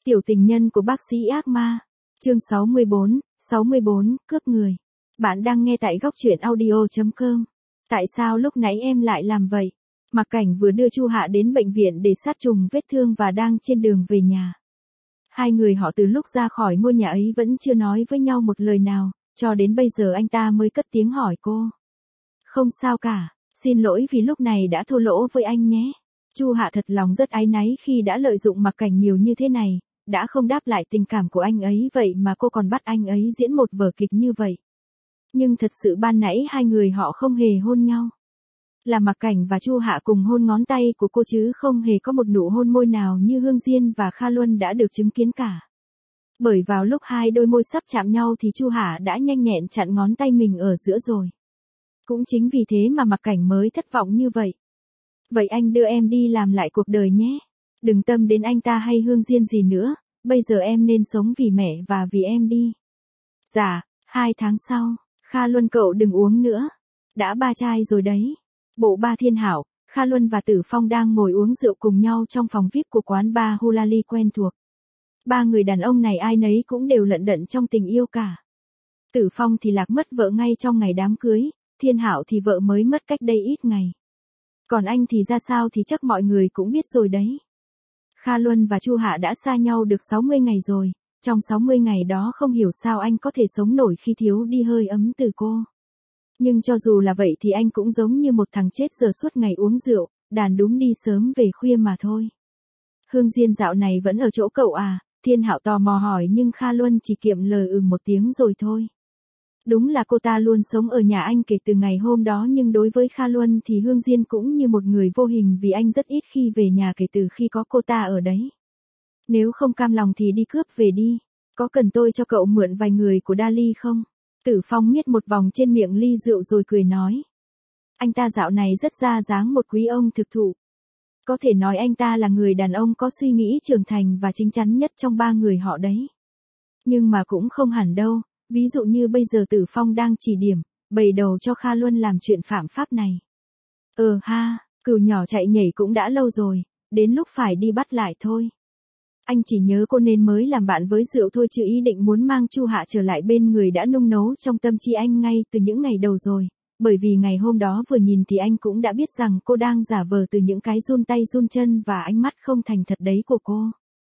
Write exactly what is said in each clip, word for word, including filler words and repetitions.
Tiểu tình nhân của bác sĩ ác ma. Chương sáu mươi bốn, sáu mươi bốn, cướp người. Bạn đang nghe tại góc truyện audio chấm com. Tại sao lúc nãy em lại làm vậy? Mạc Cảnh vừa đưa Chu Hạ đến bệnh viện để sát trùng vết thương và đang trên đường về nhà. Hai người họ từ lúc ra khỏi ngôi nhà ấy vẫn chưa nói với nhau một lời nào, cho đến bây giờ anh ta mới cất tiếng hỏi cô. Không sao cả, xin lỗi vì lúc này đã thô lỗ với anh nhé. Chu Hạ thật lòng rất áy náy khi đã lợi dụng Mạc Cảnh nhiều như thế này, đã không đáp lại tình cảm của anh ấy vậy mà cô còn bắt anh ấy diễn một vở kịch như vậy. Nhưng thật sự ban nãy hai người họ không hề hôn nhau. Là Mạc Cảnh và Chu Hạ cùng hôn ngón tay của cô chứ không hề có một nụ hôn môi nào như Hương Diên và Kha Luân đã được chứng kiến cả. Bởi vào lúc hai đôi môi sắp chạm nhau thì Chu Hạ đã nhanh nhẹn chặn ngón tay mình ở giữa rồi. Cũng chính vì thế mà Mạc Cảnh mới thất vọng như vậy. Vậy anh đưa em đi làm lại cuộc đời nhé. Đừng tâm đến anh ta hay Hương Diên gì nữa, bây giờ em nên sống vì mẹ và vì em đi. Dạ, hai tháng sau, Kha Luân cậu đừng uống nữa. Đã ba chai rồi đấy. Bộ ba Thiên Hảo, Kha Luân và Tử Phong đang ngồi uống rượu cùng nhau trong phòng vi ai pi của quán bar Hulali quen thuộc. Ba người đàn ông này ai nấy cũng đều lận đận trong tình yêu cả. Tử Phong thì lạc mất vợ ngay trong ngày đám cưới, Thiên Hảo thì vợ mới mất cách đây ít ngày. Còn anh thì ra sao thì chắc mọi người cũng biết rồi đấy. Kha Luân và Chu Hạ đã xa nhau được sáu mươi ngày rồi, trong sáu mươi ngày đó không hiểu sao anh có thể sống nổi khi thiếu đi hơi ấm từ cô. Nhưng cho dù là vậy thì anh cũng giống như một thằng chết giờ suốt ngày uống rượu, đàn đúng đi sớm về khuya mà thôi. Hương Diên dạo này vẫn ở chỗ cậu à? Thiên Hạo tò mò hỏi nhưng Kha Luân chỉ kiệm lời ừ một tiếng rồi thôi. Đúng là cô ta luôn sống ở nhà anh kể từ ngày hôm đó nhưng đối với Kha Luân thì Hương Diên cũng như một người vô hình vì anh rất ít khi về nhà kể từ khi có cô ta ở đấy. Nếu không cam lòng thì đi cướp về đi. Có cần tôi cho cậu mượn vài người của Dali không? Tử Phong miết một vòng trên miệng ly rượu rồi cười nói. Anh ta dạo này rất ra dáng một quý ông thực thụ. Có thể nói anh ta là người đàn ông có suy nghĩ trưởng thành và chín chắn nhất trong ba người họ đấy. Nhưng mà cũng không hẳn đâu, ví dụ như bây giờ Tử Phong đang chỉ điểm, bày đầu cho Kha Luân làm chuyện phạm pháp này. Ờ ha, cừu nhỏ chạy nhảy cũng đã lâu rồi, đến lúc phải đi bắt lại thôi. Anh chỉ nhớ cô nên mới làm bạn với rượu thôi chứ ý định muốn mang Chu Hạ trở lại bên người đã nung nấu trong tâm trí anh ngay từ những ngày đầu rồi, bởi vì ngày hôm đó vừa nhìn thì anh cũng đã biết rằng cô đang giả vờ từ những cái run tay run chân và ánh mắt không thành thật đấy của cô.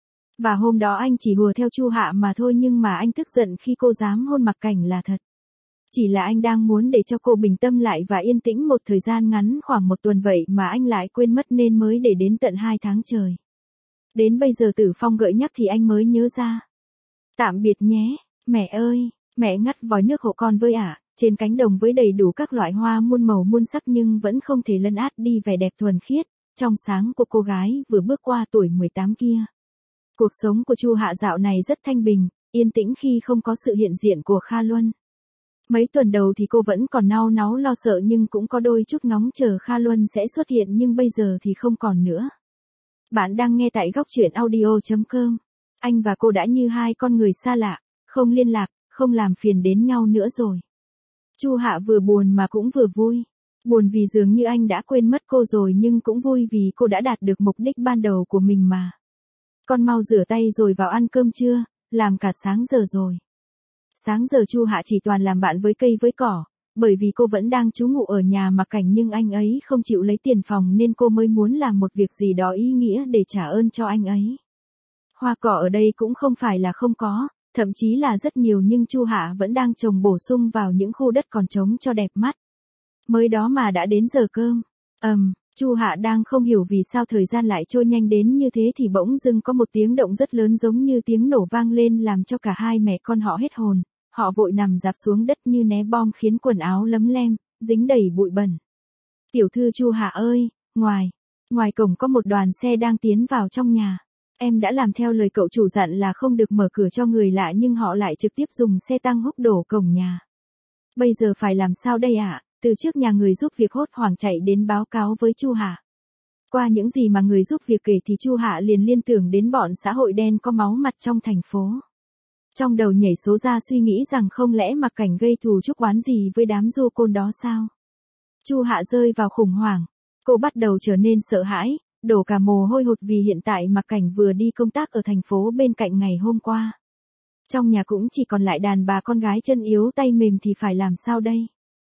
Và hôm đó anh chỉ hùa theo Chu Hạ mà thôi nhưng mà anh tức giận khi cô dám hôn Mạc Cảnh là thật. Chỉ là anh đang muốn để cho cô bình tâm lại và yên tĩnh một thời gian ngắn khoảng một tuần vậy mà anh lại quên mất nên mới để đến tận hai tháng trời. Đến bây giờ Tử Phong gợi nhắc thì anh mới nhớ ra. Tạm biệt nhé, mẹ ơi, mẹ ngắt vòi nước hộ con với ạ, trên cánh đồng với đầy đủ các loại hoa muôn màu muôn sắc nhưng vẫn không thể lấn át đi vẻ đẹp thuần khiết, trong sáng của cô gái vừa bước qua tuổi mười tám kia. Cuộc sống của Chu Hạ dạo này rất thanh bình, yên tĩnh khi không có sự hiện diện của Kha Luân. Mấy tuần đầu thì cô vẫn còn nao náu lo sợ nhưng cũng có đôi chút ngóng chờ Kha Luân sẽ xuất hiện nhưng bây giờ thì không còn nữa. Bạn đang nghe tại góc truyện audio chấm com. Anh và cô đã như hai con người xa lạ, không liên lạc, không làm phiền đến nhau nữa rồi. Chu Hạ vừa buồn mà cũng vừa vui. Buồn vì dường như anh đã quên mất cô rồi nhưng cũng vui vì cô đã đạt được mục đích ban đầu của mình mà. Con mau rửa tay rồi vào ăn cơm trưa, làm cả sáng giờ rồi. Sáng giờ Chu Hạ chỉ toàn làm bạn với cây với cỏ, bởi vì cô vẫn đang trú ngụ ở nhà Mạc Cảnh nhưng anh ấy không chịu lấy tiền phòng nên cô mới muốn làm một việc gì đó ý nghĩa để trả ơn cho anh ấy. Hoa cỏ ở đây cũng không phải là không có, thậm chí là rất nhiều nhưng Chu Hạ vẫn đang trồng bổ sung vào những khu đất còn trống cho đẹp mắt. Mới đó mà đã đến giờ cơm. Ầm, um, Chu Hạ đang không hiểu vì sao thời gian lại trôi nhanh đến như thế thì bỗng dưng có một tiếng động rất lớn giống như tiếng nổ vang lên làm cho cả hai mẹ con họ hết hồn. Họ vội nằm rạp xuống đất như né bom khiến quần áo lấm lem, dính đầy bụi bẩn. Tiểu thư Chu Hạ ơi, ngoài, ngoài cổng có một đoàn xe đang tiến vào trong nhà. Em đã làm theo lời cậu chủ dặn là không được mở cửa cho người lạ nhưng họ lại trực tiếp dùng xe tăng húc đổ cổng nhà. Bây giờ phải làm sao đây ạ? À? Từ trước nhà người giúp việc hốt hoảng chạy đến báo cáo với Chu Hạ. Qua những gì mà người giúp việc kể thì Chu Hạ liền liên tưởng đến bọn xã hội đen có máu mặt trong thành phố. Trong đầu nhảy số ra suy nghĩ rằng không lẽ Mạc Cảnh gây thù chuốc oán gì với đám du côn đó sao? Chu Hạ rơi vào khủng hoảng. Cô bắt đầu trở nên sợ hãi, đổ cả mồ hôi hột vì hiện tại Mặc Cảnh vừa đi công tác ở thành phố bên cạnh ngày hôm qua. Trong nhà cũng chỉ còn lại đàn bà con gái chân yếu tay mềm thì phải làm sao đây?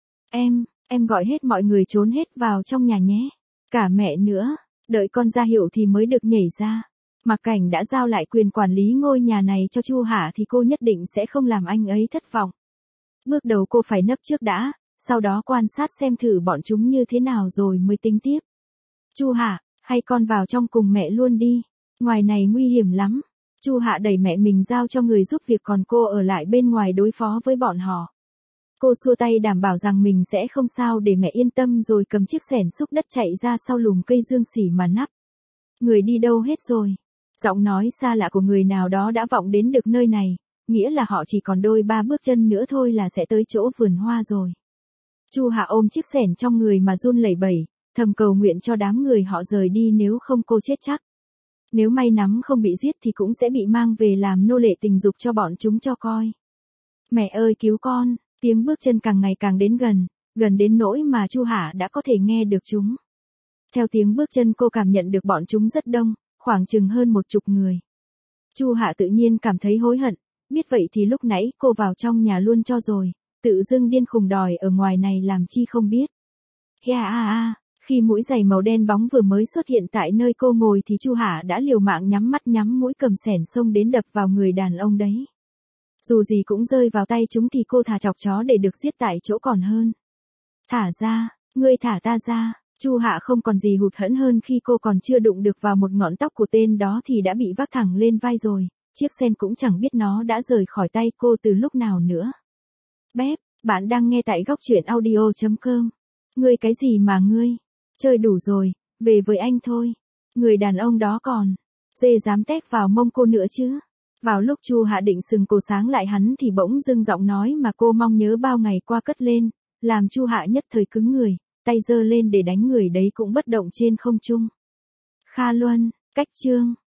Em, em gọi hết mọi người trốn hết vào trong nhà nhé. Cả mẹ nữa, đợi con ra hiệu thì mới được nhảy ra. Mặc Cảnh đã giao lại quyền quản lý ngôi nhà này cho Chu Hạ thì cô nhất định sẽ không làm anh ấy thất vọng. Bước đầu cô phải nấp trước đã, sau đó quan sát xem thử bọn chúng như thế nào rồi mới tính tiếp. Chu Hạ, hay con vào trong cùng mẹ luôn đi, ngoài này nguy hiểm lắm. Chu Hạ đẩy mẹ mình giao cho người giúp việc còn cô ở lại bên ngoài đối phó với bọn họ. Cô xua tay đảm bảo rằng mình sẽ không sao để mẹ yên tâm rồi cầm chiếc xẻng xúc đất chạy ra sau lùm cây dương xỉ mà nắp. Người đi đâu hết rồi? Giọng nói xa lạ của người nào đó đã vọng đến được nơi này, nghĩa là họ chỉ còn đôi ba bước chân nữa thôi là sẽ tới chỗ vườn hoa rồi. Chu Hạ ôm chiếc xẻng trong người mà run lẩy bẩy, thầm cầu nguyện cho đám người họ rời đi nếu không cô chết chắc. Nếu may nắm không bị giết thì cũng sẽ bị mang về làm nô lệ tình dục cho bọn chúng cho coi. Mẹ ơi cứu con, tiếng bước chân càng ngày càng đến gần, gần đến nỗi mà Chu Hạ đã có thể nghe được chúng. Theo tiếng bước chân cô cảm nhận được bọn chúng rất đông, khoảng chừng hơn một chục người. Chu Hạ tự nhiên cảm thấy hối hận, biết vậy thì lúc nãy cô vào trong nhà luôn cho rồi, tự dưng điên khùng đòi ở ngoài này làm chi không biết. Kìa a a, khi mũi giày màu đen bóng vừa mới xuất hiện tại nơi cô ngồi thì Chu Hạ đã liều mạng nhắm mắt nhắm mũi cầm xẻng xông đến đập vào người đàn ông đấy. Dù gì cũng rơi vào tay chúng thì cô thà chọc chó để được giết tại chỗ còn hơn. Thả ra, ngươi thả ta ra. Chu Hạ không còn gì hụt hẫng hơn khi cô còn chưa đụng được vào một ngọn tóc của tên đó thì đã bị vác thẳng lên vai rồi, chiếc sen cũng chẳng biết nó đã rời khỏi tay cô từ lúc nào nữa. Bép, bạn đang nghe tại góc truyện audio chấm com. Ngươi cái gì mà ngươi? Chơi đủ rồi, về với anh thôi. Người đàn ông đó còn, dê dám tét vào mông cô nữa chứ. Vào lúc Chu Hạ định sừng cổ sáng lại hắn thì bỗng dưng giọng nói mà cô mong nhớ bao ngày qua cất lên, làm Chu Hạ nhất thời cứng người. Tay giơ lên để đánh người đấy cũng bất động trên không trung. Kha Luân, cách chương.